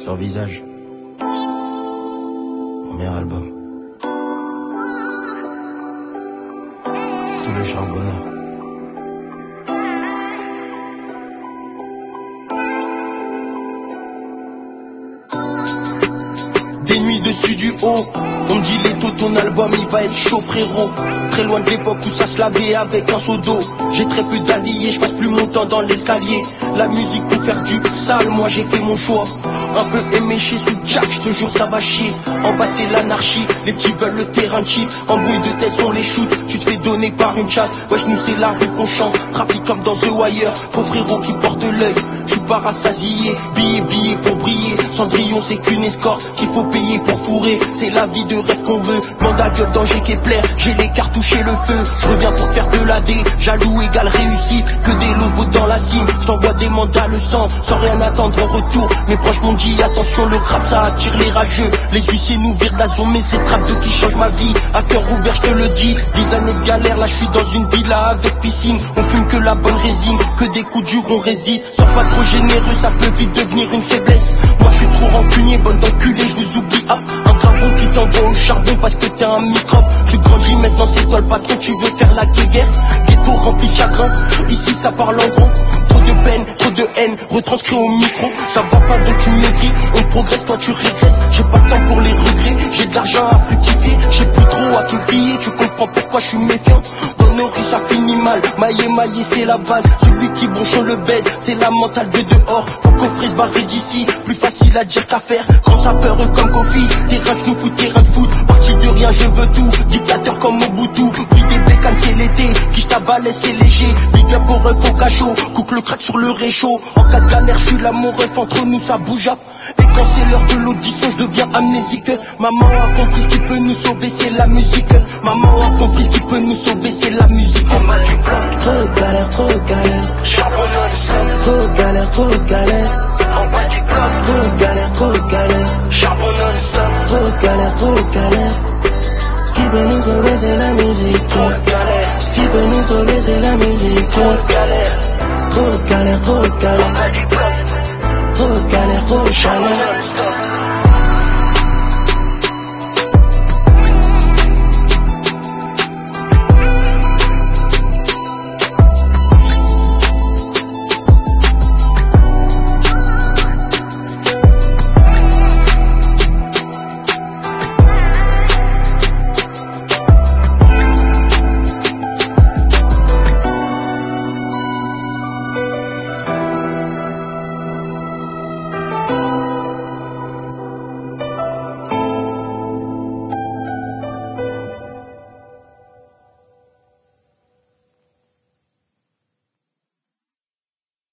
Sur Visage. Premier album. Pour tous les charbonneurs. Des nuits dessus du haut, on me dit Leto, ton album il va être chaud frérot. Très loin de l'époque où ça se lavait avec un seau d'eau. J'ai très peu d'alliés, je passe plus mon temps dans l'escalier. La musique ou faire du sale, moi j'ai fait mon choix. Un peu éméché sous Jack, je te jure ça va chier. En bas c'est l'anarchie, les petits veulent le terrain de cheat. En bruit de tête on les shoot, tu te fais donner par une chatte. Wesh nous c'est la rue qu'on chante, trafic comme dans The Wire. Faux frérot qui porte l'œil, je suis pas rassasié. Billet pour briller, Cendrillon c'est qu'une escorte qu'il faut payer pour fourrer. C'est la vie de rêve qu'on veut, mandat gueule danger Kepler. J'ai les cartouches et le feu, je reviens pour faire de la D. Jaloux égale réussite, que des lobos dans la cime. J't'envoie des mandats le sang, sans rien attendre en retour. Mes proches m'ont dit attention le rap ça attire les rageux. Les huissiers nous virent de la zone mais c'est trap de qui change ma vie. À cœur ouvert je te le dis, 10 années de galère là je suis dans une villa avec piscine. On fume que la bonne résine, que des coups durs on résiste. Sois pas trop généreux ça peut vite devenir une faiblesse. Moi je suis trop rancunier, bonne d'enculé, je vous oublie hop. Un dragon qui t'envoie au charbon parce que t'es un microbe. Tu grandis maintenant c'est toi le patron, tu veux faire la guéguerre. Ghetto rempli de chagrin, ici ça parle en gros. Trop de peine, trop de haine, retranscrit au micro. Ça va pas donc tu maigris, on progresse toi tu régresses. J'ai pas le temps pour les regrets, j'ai de l'argent à fructifier. J'ai plus trop à qui me fier, tu comprends pourquoi je suis méfiant. Bonne oreille ça finit mal, maillé c'est la base. Celui qui bronche on le baise, c'est la mentale de dehors. Faut qu'offrir se barrer d'ici, plus facile à dire qu'à faire. Quand ça peur comme Kofi, terrain de nous fout, terrain de foot. Parti de rien je veux tout, dictateur comme Mobutu. Bruit des bécanes c'est l'été, qui t'abalait c'est léger. Big up au ref au cachot, couque le crack sur le réchaud. En cas de galère je suis l'amour ref, entre nous ça bouge up. Et quand c'est l'heure de l'audition je deviens amnésique. Maman a compris ce qui peut nous sauver c'est la musique. Maman a compris ce qui peut nous